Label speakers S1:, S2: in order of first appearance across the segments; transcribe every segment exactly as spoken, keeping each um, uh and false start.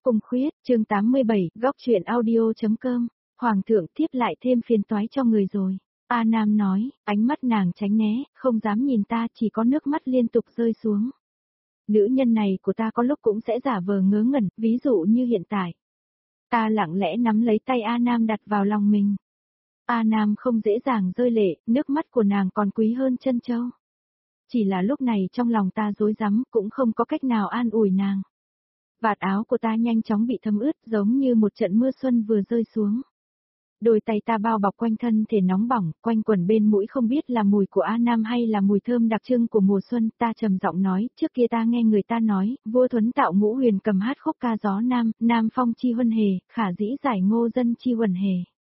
S1: Cung Khuyết, chương tám mươi bảy, góc chuyện audio.com, Hoàng thượng tiếp lại thêm phiền toái cho người rồi. A Nam nói, ánh mắt nàng tránh né, không dám nhìn ta, chỉ có nước mắt liên tục rơi xuống. Nữ nhân này của ta có lúc cũng sẽ giả vờ ngớ ngẩn, ví dụ như hiện tại. Ta lặng lẽ nắm lấy tay A Nam đặt vào lòng mình. A Nam không dễ dàng rơi lệ, nước mắt của nàng còn quý hơn chân châu. Chỉ là lúc này trong lòng ta rối rắm, cũng không có cách nào an ủi nàng. Vạt áo của ta nhanh chóng bị thấm ướt, giống như một trận mưa xuân vừa rơi xuống. Đôi tay ta bao bọc quanh thân thể nóng bỏng, quanh quẩn bên mũi không biết là mùi của A Nam hay là mùi thơm đặc trưng của mùa xuân. Ta trầm giọng nói, trước kia ta nghe người ta nói, vua Thuấn Tạo Ngũ Huyền cầm hát khúc ca gió Nam, Nam phong chi huân hề, khả dĩ giải ngô dân chi huân hề.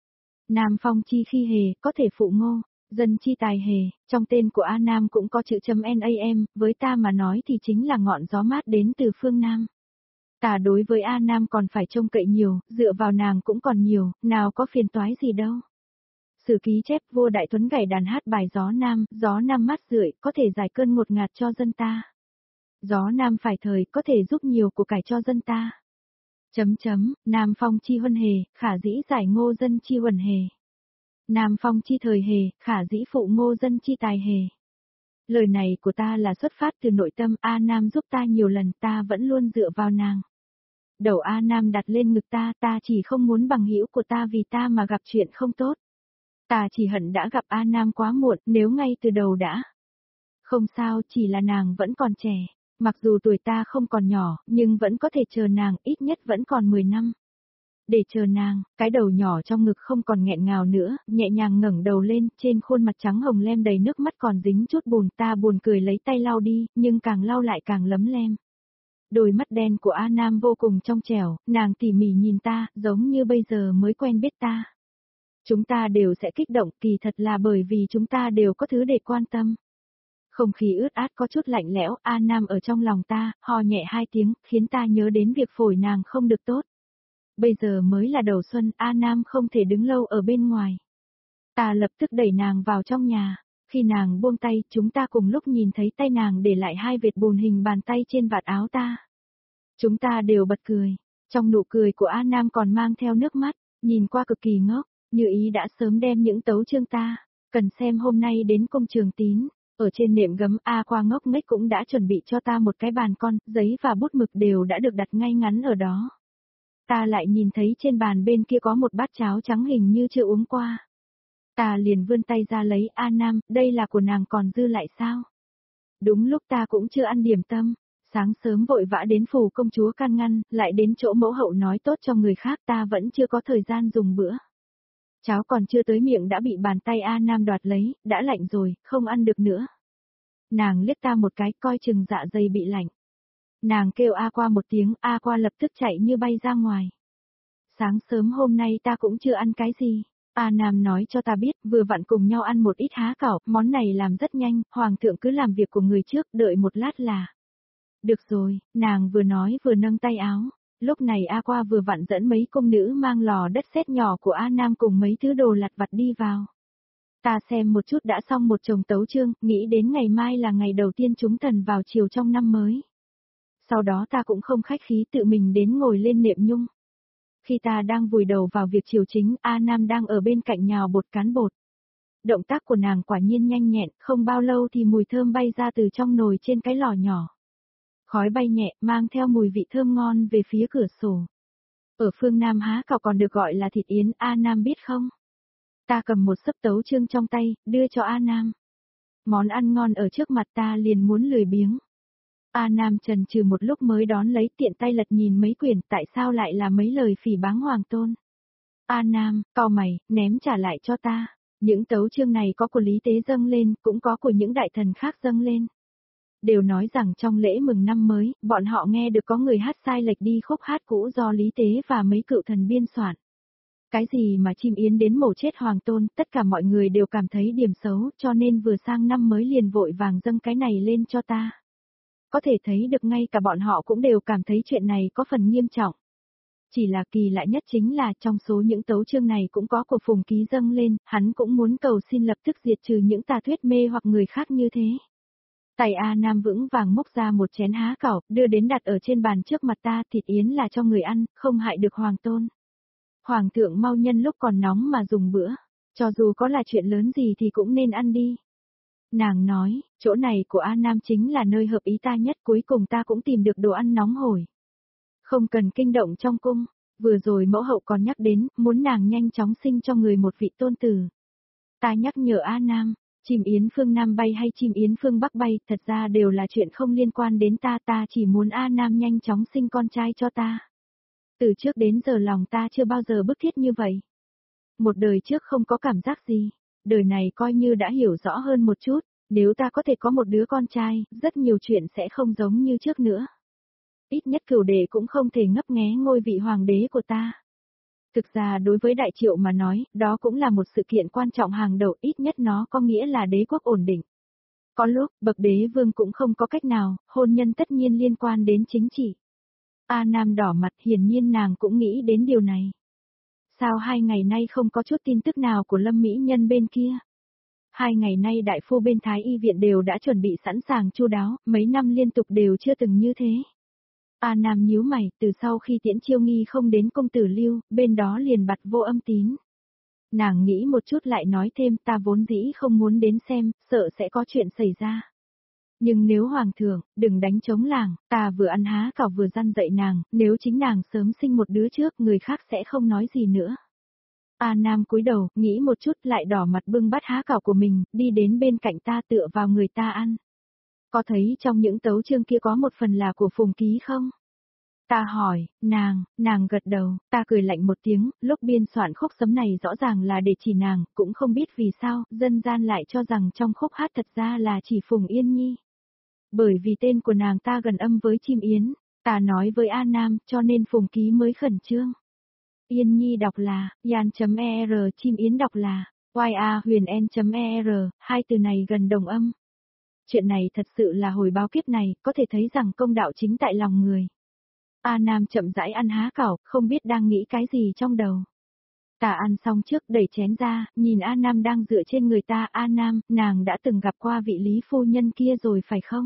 S1: Nam phong chi khi hề, có thể phụ ngô, dân chi tài hề, trong tên của A Nam cũng có chữ chấm nam, với ta mà nói thì chính là ngọn gió mát đến từ phương Nam. Ta đối với A Nam còn phải trông cậy nhiều, dựa vào nàng cũng còn nhiều, nào có phiền toái gì đâu. Sử ký chép vua Đại Tuấn gảy đàn hát bài gió Nam, gió Nam mát rượi, có thể giải cơn ngột ngạt cho dân ta. Gió Nam phải thời, có thể giúp nhiều của cải cho dân ta. Chấm chấm, Nam phong chi huân hề, khả dĩ giải ngô dân chi huân hề. Nam phong chi thời hề, khả dĩ phụ ngô dân chi tài hề. Lời này của ta là xuất phát từ nội tâm, A Nam giúp ta nhiều lần, ta vẫn luôn dựa vào nàng. Đầu A Nam đặt lên ngực ta, ta chỉ không muốn bằng hữu của ta vì ta mà gặp chuyện không tốt. Ta chỉ hận đã gặp A Nam quá muộn, nếu ngay từ đầu đã. Không sao, chỉ là nàng vẫn còn trẻ. Mặc dù tuổi ta không còn nhỏ, nhưng vẫn có thể chờ nàng, ít nhất vẫn còn mười năm. Để chờ nàng, cái đầu nhỏ trong ngực không còn nghẹn ngào nữa, nhẹ nhàng ngẩng đầu lên, trên khuôn mặt trắng hồng lem đầy nước mắt còn dính chút bùn, ta buồn cười lấy tay lau đi, nhưng càng lau lại càng lấm lem. Đôi mắt đen của A Nam vô cùng trong trẻo, nàng tỉ mỉ nhìn ta, giống như bây giờ mới quen biết ta. Chúng ta đều sẽ kích động, kỳ thật là bởi vì chúng ta đều có thứ để quan tâm. Không khí ướt át có chút lạnh lẽo, A Nam ở trong lòng ta, ho nhẹ hai tiếng, khiến ta nhớ đến việc phổi nàng không được tốt. Bây giờ mới là đầu xuân, A Nam không thể đứng lâu ở bên ngoài. Ta lập tức đẩy nàng vào trong nhà. Khi nàng buông tay, chúng ta cùng lúc nhìn thấy tay nàng để lại hai vệt bùn hình bàn tay trên vạt áo ta. Chúng ta đều bật cười. Trong nụ cười của A Nam còn mang theo nước mắt, nhìn qua cực kỳ ngốc, như ý đã sớm đem những tấu chương ta. Cần xem hôm nay đến công trường Tín. Ở trên nệm gấm A qua ngốc nghếch cũng đã chuẩn bị cho ta một cái bàn con, giấy và bút mực đều đã được đặt ngay ngắn ở đó. Ta lại nhìn thấy trên bàn bên kia có một bát cháo trắng hình như chưa uống qua. Ta liền vươn tay ra lấy, A Nam, đây là của nàng còn dư lại sao? Đúng lúc ta cũng chưa ăn điểm tâm, sáng sớm vội vã đến phủ công chúa can ngăn, lại đến chỗ mẫu hậu nói tốt cho người khác, ta vẫn chưa có thời gian dùng bữa. Cháo còn chưa tới miệng đã bị bàn tay A Nam đoạt lấy, đã lạnh rồi, không ăn được nữa. Nàng liếc ta một cái, coi chừng dạ dày bị lạnh. Nàng kêu A qua một tiếng, A qua lập tức chạy như bay ra ngoài. Sáng sớm hôm nay ta cũng chưa ăn cái gì. A Nam nói cho ta biết, vừa vặn cùng nhau ăn một ít há cảo, món này làm rất nhanh, hoàng thượng cứ làm việc của người trước, đợi một lát là. Được rồi, nàng vừa nói vừa nâng tay áo. Lúc này A qua vừa vặn dẫn mấy công nữ mang lò đất sét nhỏ của A Nam cùng mấy thứ đồ lặt vặt đi vào. Ta xem một chút đã xong một chồng tấu chương, nghĩ đến ngày mai là ngày đầu tiên chúng thần vào chiều trong năm mới. Sau đó ta cũng không khách khí tự mình đến ngồi lên nệm nhung. Khi ta đang vùi đầu vào việc chiều chính, A Nam đang ở bên cạnh nhào bột cán bột. Động tác của nàng quả nhiên nhanh nhẹn, không bao lâu thì mùi thơm bay ra từ trong nồi trên cái lò nhỏ. Khói bay nhẹ, mang theo mùi vị thơm ngon về phía cửa sổ. Ở phương Nam há cảo còn được gọi là thịt yến, A Nam biết không? Ta cầm một xấp tấu chương trong tay, đưa cho A Nam. Món ăn ngon ở trước mặt ta liền muốn lười biếng. A Nam chần chừ một lúc mới đón lấy, tiện tay lật nhìn mấy quyển, tại sao lại là mấy lời phỉ báng hoàng tôn. A Nam, cau mày, ném trả lại cho ta. Những tấu chương này có của Lý Tế dâng lên, cũng có của những đại thần khác dâng lên. Đều nói rằng trong lễ mừng năm mới, bọn họ nghe được có người hát sai lệch đi khúc hát cũ do Lý Tế và mấy cựu thần biên soạn. Cái gì mà chim yến đến mổ chết hoàng tôn, tất cả mọi người đều cảm thấy điểm xấu, cho nên vừa sang năm mới liền vội vàng dâng cái này lên cho ta. Có thể thấy được ngay cả bọn họ cũng đều cảm thấy chuyện này có phần nghiêm trọng. Chỉ là kỳ lạ nhất chính là trong số những tấu chương này cũng có của Phùng Ký dâng lên, hắn cũng muốn cầu xin lập tức diệt trừ những tà thuyết mê hoặc người khác như thế. Tay A Nam vững vàng múc ra một chén há cảo, đưa đến đặt ở trên bàn trước mặt ta, thịt yến là cho người ăn, không hại được hoàng tôn. Hoàng thượng mau nhân lúc còn nóng mà dùng bữa, cho dù có là chuyện lớn gì thì cũng nên ăn đi. Nàng nói, chỗ này của A Nam chính là nơi hợp ý ta nhất, cuối cùng ta cũng tìm được đồ ăn nóng hổi. Không cần kinh động trong cung, vừa rồi mẫu hậu còn nhắc đến, muốn nàng nhanh chóng sinh cho người một vị tôn tử. Ta nhắc nhở A Nam, chim yến phương Nam bay hay chim yến phương Bắc bay, thật ra đều là chuyện không liên quan đến ta, ta chỉ muốn A Nam nhanh chóng sinh con trai cho ta. Từ trước đến giờ lòng ta chưa bao giờ bức thiết như vậy. Một đời trước không có cảm giác gì, đời này coi như đã hiểu rõ hơn một chút, nếu ta có thể có một đứa con trai, rất nhiều chuyện sẽ không giống như trước nữa. Ít nhất Cửu Đệ cũng không thể ngấp nghé ngôi vị hoàng đế của ta. Thực ra đối với Đại Triệu mà nói, đó cũng là một sự kiện quan trọng hàng đầu, ít nhất nó có nghĩa là đế quốc ổn định. Có lúc, bậc đế vương cũng không có cách nào, hôn nhân tất nhiên liên quan đến chính trị. A Nam đỏ mặt, hiển nhiên nàng cũng nghĩ đến điều này. Sao hai ngày nay không có chút tin tức nào của Lâm Mỹ Nhân bên kia? Hai ngày nay đại phu bên Thái Y viện đều đã chuẩn bị sẵn sàng chu đáo, mấy năm liên tục đều chưa từng như thế. A Nam nhíu mày, từ sau khi Tiễn Chiêu Nghi không đến công tử Lưu, bên đó liền bặt vô âm tín. Nàng nghĩ một chút lại nói thêm, ta vốn dĩ không muốn đến xem, sợ sẽ có chuyện xảy ra. Nhưng nếu hoàng thượng, đừng đánh trống làng, ta vừa ăn há cảo vừa răn dạy nàng, nếu chính nàng sớm sinh một đứa trước, người khác sẽ không nói gì nữa. A Nam cúi đầu, nghĩ một chút lại đỏ mặt bưng bát há cảo của mình, đi đến bên cạnh ta tựa vào người ta ăn. Có thấy trong những tấu chương kia có một phần là của Phùng Ký không? Ta hỏi, nàng, nàng gật đầu, ta cười lạnh một tiếng, lúc biên soạn khúc sấm này rõ ràng là để chỉ nàng, cũng không biết vì sao, dân gian lại cho rằng trong khúc hát thật ra là chỉ Phùng Yên Nhi. Bởi vì tên của nàng ta gần âm với chim yến, ta nói với A Nam, cho nên Phùng Ký mới khẩn trương. Yên Nhi đọc là, yan.er, chim yến đọc là, ya huyền n.er, hai từ này gần đồng âm. Chuyện này thật sự là hồi báo kiếp này, có thể thấy rằng công đạo chính tại lòng người. A Nam chậm rãi ăn há cảo, không biết đang nghĩ cái gì trong đầu. Ta ăn xong trước đẩy chén ra, nhìn A Nam đang dựa trên người ta. A Nam, nàng đã từng gặp qua vị Lý phu nhân kia rồi phải không?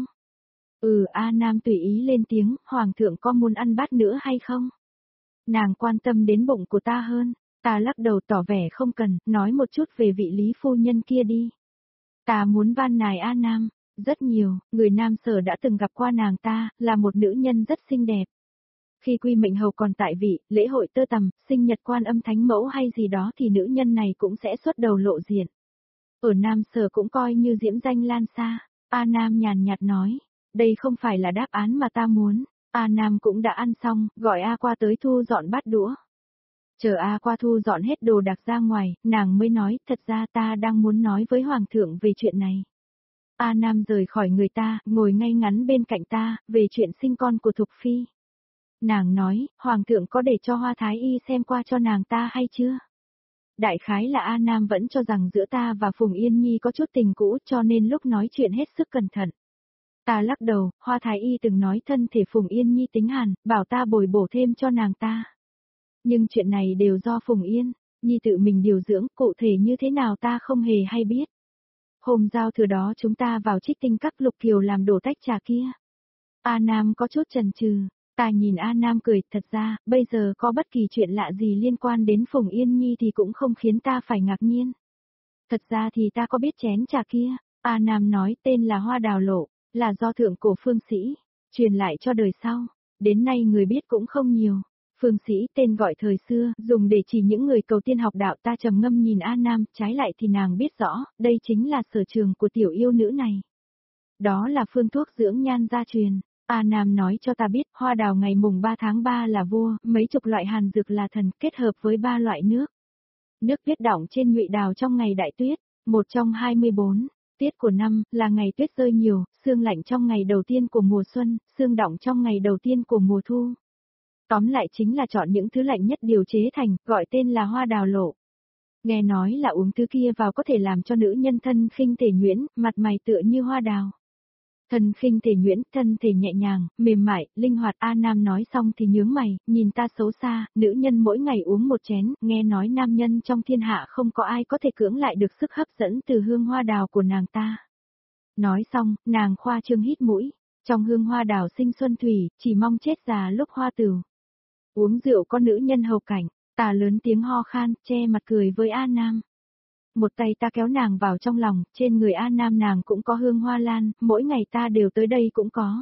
S1: Ừ, A Nam tùy ý lên tiếng, hoàng thượng có muốn ăn bát nữa hay không? Nàng quan tâm đến bụng của ta hơn, ta lắc đầu tỏ vẻ không cần, nói một chút về vị Lý phu nhân kia đi. Ta muốn van nài A Nam, rất nhiều, người Nam Sở đã từng gặp qua nàng ta, là một nữ nhân rất xinh đẹp. Khi Quy Mệnh Hầu còn tại vị, lễ hội tơ tằm, sinh nhật Quan Âm Thánh Mẫu hay gì đó thì nữ nhân này cũng sẽ xuất đầu lộ diện. Ở Nam Sở cũng coi như diễm danh lan xa. A Nam nhàn nhạt nói, đây không phải là đáp án mà ta muốn. A Nam cũng đã ăn xong, gọi A qua tới thu dọn bát đũa. Chờ A qua thu dọn hết đồ đạc ra ngoài, nàng mới nói, thật ra ta đang muốn nói với Hoàng thượng về chuyện này. A Nam rời khỏi người ta, ngồi ngay ngắn bên cạnh ta, về chuyện sinh con của Thục Phi. Nàng nói, Hoàng thượng có để cho Hoa Thái Y xem qua cho nàng ta hay chưa? Đại khái là A Nam vẫn cho rằng giữa ta và Phùng Yên Nhi có chút tình cũ cho nên lúc nói chuyện hết sức cẩn thận. Ta lắc đầu, Hoa Thái Y từng nói thân thể Phùng Yên Nhi tính hàn, bảo ta bồi bổ thêm cho nàng ta. Nhưng chuyện này đều do Phùng Yên Nhi tự mình điều dưỡng, cụ thể như thế nào ta không hề hay biết. Hôm giao thừa đó chúng ta vào Trích Tinh Các, Lục Kiều làm đổ tách trà kia. A Nam có chút chần chừ, ta nhìn A Nam cười, thật ra, bây giờ có bất kỳ chuyện lạ gì liên quan đến Phùng Yên Nhi thì cũng không khiến ta phải ngạc nhiên. Thật ra thì ta có biết chén trà kia, A Nam nói tên là Hoa Đào Lộ, là do thượng cổ Phương Sĩ truyền lại cho đời sau, đến nay người biết cũng không nhiều. Phương Sĩ tên gọi thời xưa, dùng để chỉ những người cầu tiên học đạo. Ta trầm ngâm nhìn A Nam, trái lại thì nàng biết rõ, đây chính là sở trường của tiểu yêu nữ này. Đó là phương thuốc dưỡng nhan gia truyền. A Nam nói cho ta biết, hoa đào ngày mùng ba tháng ba là vua, mấy chục loại hàn dược là thần, kết hợp với ba loại nước. Nước tuyết đọng trên nhụy đào trong ngày đại tuyết, một trong hai mươi bốn tiết của năm, là ngày tuyết rơi nhiều, sương lạnh trong ngày đầu tiên của mùa xuân, sương đọng trong ngày đầu tiên của mùa thu. Tóm lại chính là chọn những thứ lạnh nhất điều chế thành, gọi tên là hoa đào lộ. Nghe nói là uống thứ kia vào có thể làm cho nữ nhân thân khinh thể nhuyễn, mặt mày tựa như hoa đào. Thân khinh thể nhuyễn, thân thể nhẹ nhàng, mềm mại, linh hoạt. A Nam nói xong thì nhướng mày, nhìn ta xấu xa, nữ nhân mỗi ngày uống một chén, nghe nói nam nhân trong thiên hạ không có ai có thể cưỡng lại được sức hấp dẫn từ hương hoa đào của nàng ta. Nói xong, nàng khoa trương hít mũi, trong hương hoa đào sinh xuân thủy, chỉ mong chết già lúc hoa tửu. Uống rượu có nữ nhân hầu cảnh, ta lớn tiếng ho khan, che mặt cười với A Nam. Một tay ta kéo nàng vào trong lòng, trên người A Nam nàng cũng có hương hoa lan, mỗi ngày ta đều tới đây cũng có.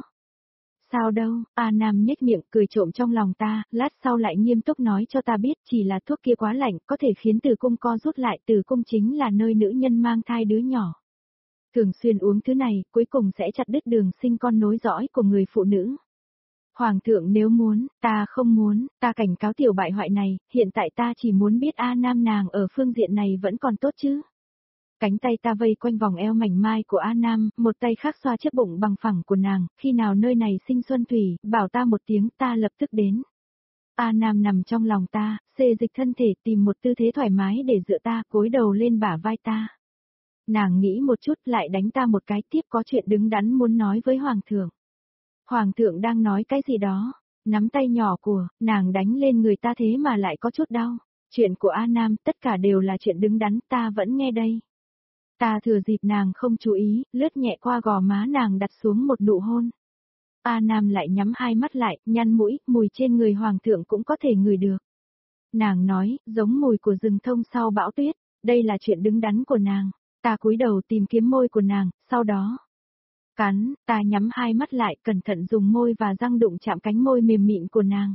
S1: Sao đâu, A Nam nhếch miệng cười trộm trong lòng ta, lát sau lại nghiêm túc nói cho ta biết chỉ là thuốc kia quá lạnh, có thể khiến tử cung co rút lại, tử cung chính là nơi nữ nhân mang thai đứa nhỏ. Thường xuyên uống thứ này, cuối cùng sẽ chặt đứt đường sinh con nối dõi của người phụ nữ. Hoàng thượng nếu muốn, ta không muốn, ta cảnh cáo tiểu bại hoại này, hiện tại ta chỉ muốn biết A Nam nàng ở phương diện này vẫn còn tốt chứ. Cánh tay ta vây quanh vòng eo mảnh mai của A Nam, một tay khác xoa chiếc bụng bằng phẳng của nàng, khi nào nơi này sinh xuân thủy, bảo ta một tiếng ta lập tức đến. A Nam nằm trong lòng ta, xê dịch thân thể tìm một tư thế thoải mái để dựa ta, cúi đầu lên bả vai ta. Nàng nghĩ một chút lại đánh ta một cái tiếp có chuyện đứng đắn muốn nói với Hoàng thượng. Hoàng thượng đang nói cái gì đó, nắm tay nhỏ của, nàng đánh lên người ta thế mà lại có chút đau. Chuyện của A Nam tất cả đều là chuyện đứng đắn ta vẫn nghe đây. Ta thừa dịp nàng không chú ý, lướt nhẹ qua gò má nàng đặt xuống một nụ hôn. A Nam lại nhắm hai mắt lại, nhăn mũi, mùi trên người Hoàng thượng cũng có thể ngửi được. Nàng nói, giống mùi của rừng thông sau bão tuyết, đây là chuyện đứng đắn của nàng. Ta cúi đầu tìm kiếm môi của nàng, sau đó cắn, ta nhắm hai mắt lại cẩn thận dùng môi và răng đụng chạm cánh môi mềm mịn của nàng.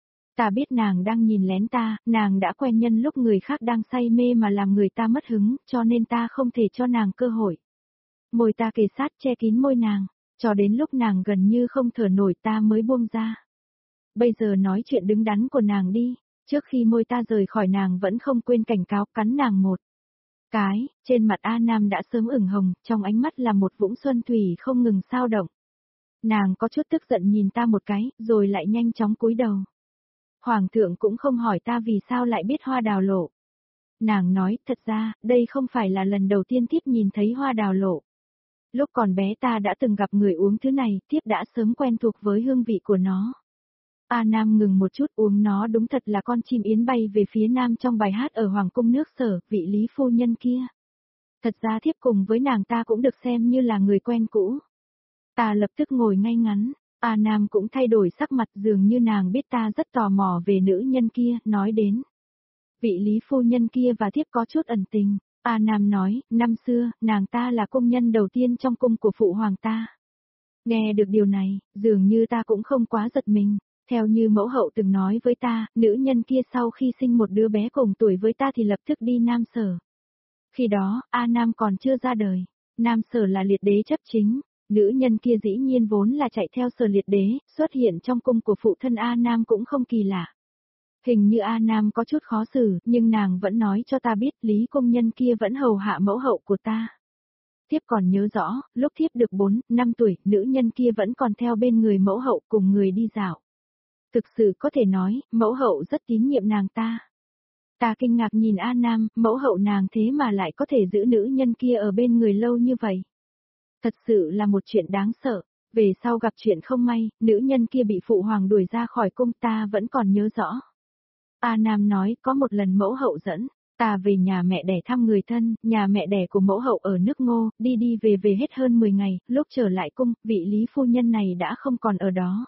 S1: Ta biết nàng đang nhìn lén ta, nàng đã quen nhân lúc người khác đang say mê mà làm người ta mất hứng, cho nên ta không thể cho nàng cơ hội. Môi ta kề sát che kín môi nàng, cho đến lúc nàng gần như không thở nổi ta mới buông ra. Bây giờ nói chuyện đứng đắn của nàng đi, trước khi môi ta rời khỏi nàng vẫn không quên cảnh cáo cắn nàng một cái, trên mặt A Nam đã sớm ửng hồng, trong ánh mắt là một vũng xuân thủy không ngừng sao động. Nàng có chút tức giận nhìn ta một cái, rồi lại nhanh chóng cúi đầu. Hoàng thượng cũng không hỏi ta vì sao lại biết hoa đào lộ. Nàng nói, thật ra, đây không phải là lần đầu tiên thiếp nhìn thấy hoa đào lộ. Lúc còn bé ta đã từng gặp người uống thứ này, thiếp đã sớm quen thuộc với hương vị của nó. A Nam ngừng một chút uống nó đúng thật là con chim yến bay về phía nam trong bài hát ở Hoàng cung nước Sở, vị Lý phu nhân kia. Thật ra thiếp cùng với nàng ta cũng được xem như là người quen cũ. Ta lập tức ngồi ngay ngắn, A Nam cũng thay đổi sắc mặt dường như nàng biết ta rất tò mò về nữ nhân kia, nói đến. Vị Lý phu nhân kia và thiếp có chút ẩn tình. A Nam nói, năm xưa, nàng ta là công nhân đầu tiên trong cung của phụ hoàng ta. Nghe được điều này, dường như ta cũng không quá giật mình. Theo như mẫu hậu từng nói với ta, nữ nhân kia sau khi sinh một đứa bé cùng tuổi với ta thì lập tức đi Nam Sở. Khi đó, A Nam còn chưa ra đời. Nam Sở là liệt đế chấp chính. Nữ nhân kia dĩ nhiên vốn là chạy theo Sở liệt đế, xuất hiện trong cung của phụ thân A Nam cũng không kỳ lạ. Hình như A Nam có chút khó xử, nhưng nàng vẫn nói cho ta biết Lý công nhân kia vẫn hầu hạ mẫu hậu của ta. Thiếp còn nhớ rõ, lúc thiếp được bốn, năm tuổi, nữ nhân kia vẫn còn theo bên người mẫu hậu cùng người đi dạo. Thực sự có thể nói, mẫu hậu rất tín nhiệm nàng ta. Ta kinh ngạc nhìn A Nam, mẫu hậu nàng thế mà lại có thể giữ nữ nhân kia ở bên người lâu như vậy. Thật sự là một chuyện đáng sợ. Về sau gặp chuyện không may, nữ nhân kia bị phụ hoàng đuổi ra khỏi cung ta vẫn còn nhớ rõ. A Nam nói có một lần mẫu hậu dẫn, ta về nhà mẹ đẻ thăm người thân, nhà mẹ đẻ của mẫu hậu ở nước Ngô, đi đi về về hết hơn mười ngày, lúc trở lại cung, vị Lý phu nhân này đã không còn ở đó.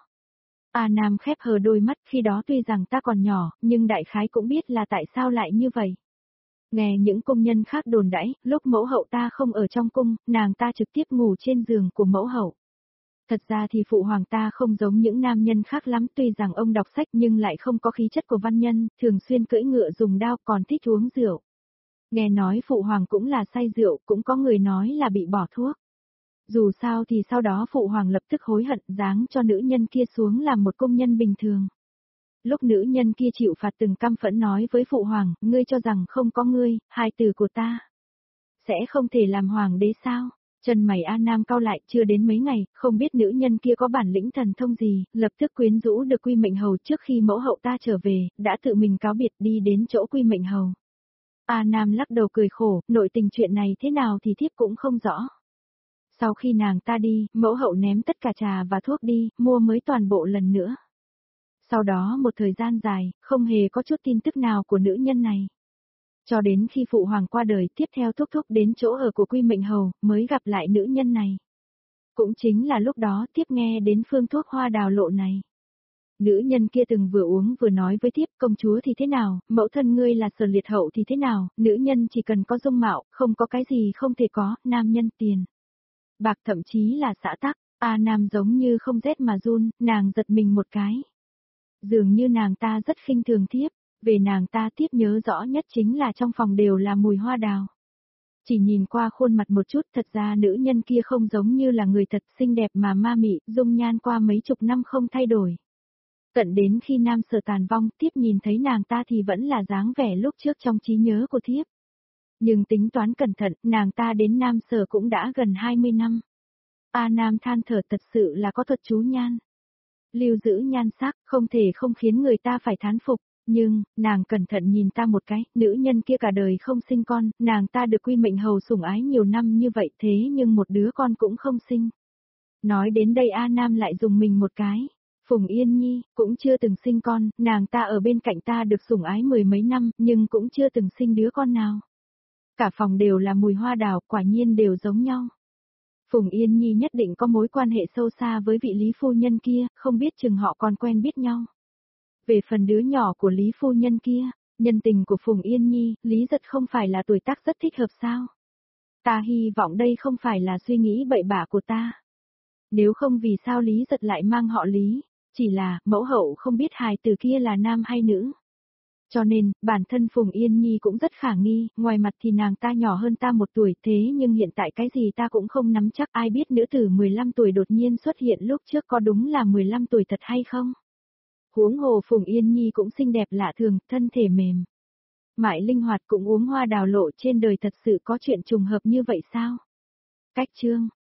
S1: A Nam khép hờ đôi mắt, khi đó tuy rằng ta còn nhỏ, nhưng đại khái cũng biết là tại sao lại như vậy. Nghe những công nhân khác đồn đãi, lúc mẫu hậu ta không ở trong cung, nàng ta trực tiếp ngủ trên giường của mẫu hậu. Thật ra thì phụ hoàng ta không giống những nam nhân khác lắm, tuy rằng ông đọc sách nhưng lại không có khí chất của văn nhân, thường xuyên cưỡi ngựa dùng đao còn thích uống rượu. Nghe nói phụ hoàng cũng là say rượu, cũng có người nói là bị bỏ thuốc. Dù sao thì sau đó phụ hoàng lập tức hối hận giáng cho nữ nhân kia xuống làm một công nhân bình thường. Lúc nữ nhân kia chịu phạt từng căm phẫn nói với phụ hoàng, ngươi cho rằng không có ngươi, hai từ của ta sẽ không thể làm hoàng đế sao? Chân mày A Nam cau lại, chưa đến mấy ngày, không biết nữ nhân kia có bản lĩnh thần thông gì, lập tức quyến rũ được Quy Mệnh Hầu trước khi mẫu hậu ta trở về, đã tự mình cáo biệt đi đến chỗ Quy Mệnh Hầu. A Nam lắc đầu cười khổ, nội tình chuyện này thế nào thì thiếp cũng không rõ. Sau khi nàng ta đi, mẫu hậu ném tất cả trà và thuốc đi, mua mới toàn bộ lần nữa. Sau đó một thời gian dài, không hề có chút tin tức nào của nữ nhân này. Cho đến khi phụ hoàng qua đời, tiếp theo thúc thúc đến chỗ ở của Quy Mệnh Hầu, mới gặp lại nữ nhân này. Cũng chính là lúc đó tiếp nghe đến phương thuốc hoa đào lộ này. Nữ nhân kia từng vừa uống vừa nói với tiếp, công chúa thì thế nào, mẫu thân ngươi là Sở Liệt hậu thì thế nào, nữ nhân chỉ cần có dung mạo, không có cái gì không thể có, nam nhân tiền. Bạc thậm chí là xã tắc, A Nam giống như không rét mà run, nàng giật mình một cái. Dường như nàng ta rất khinh thường tiếp, về nàng ta tiếp nhớ rõ nhất chính là trong phòng đều là mùi hoa đào. Chỉ nhìn qua khuôn mặt một chút, thật ra nữ nhân kia không giống như là người thật xinh đẹp mà ma mị, dung nhan qua mấy chục năm không thay đổi. Tận đến khi Nam Sở tàn vong, tiếp nhìn thấy nàng ta thì vẫn là dáng vẻ lúc trước trong trí nhớ của thiếp. Nhưng tính toán cẩn thận, nàng ta đến Nam Sở cũng đã gần hai mươi năm. A Nam than thở, thật sự là có thuật chú nhan. Lưu giữ nhan sắc, không thể không khiến người ta phải thán phục. Nhưng, nàng cẩn thận nhìn ta một cái, nữ nhân kia cả đời không sinh con, nàng ta được Quy Mệnh Hầu sủng ái nhiều năm như vậy thế nhưng một đứa con cũng không sinh. Nói đến đây A Nam lại dùng mình một cái. Phùng Yên Nhi, cũng chưa từng sinh con, nàng ta ở bên cạnh ta được sủng ái mười mấy năm, nhưng cũng chưa từng sinh đứa con nào. Cả phòng đều là mùi hoa đào, quả nhiên đều giống nhau. Phùng Yên Nhi nhất định có mối quan hệ sâu xa với vị Lý phu nhân kia, không biết chừng họ còn quen biết nhau. Về phần đứa nhỏ của Lý phu nhân kia, nhân tình của Phùng Yên Nhi, Lý Giật không phải là tuổi tác rất thích hợp sao? Ta hy vọng đây không phải là suy nghĩ bậy bạ của ta. Nếu không vì sao Lý Giật lại mang họ Lý, chỉ là mẫu hậu không biết hài tử kia là nam hay nữ. Cho nên, bản thân Phùng Yên Nhi cũng rất khả nghi, ngoài mặt thì nàng ta nhỏ hơn ta một tuổi thế nhưng hiện tại cái gì ta cũng không nắm chắc, ai biết nữ tử mười lăm tuổi đột nhiên xuất hiện lúc trước có đúng là mười lăm tuổi thật hay không. Huống hồ Phùng Yên Nhi cũng xinh đẹp lạ thường, thân thể mềm. Mại linh hoạt cũng uống hoa đào lộ, trên đời thật sự có chuyện trùng hợp như vậy sao? Cách chương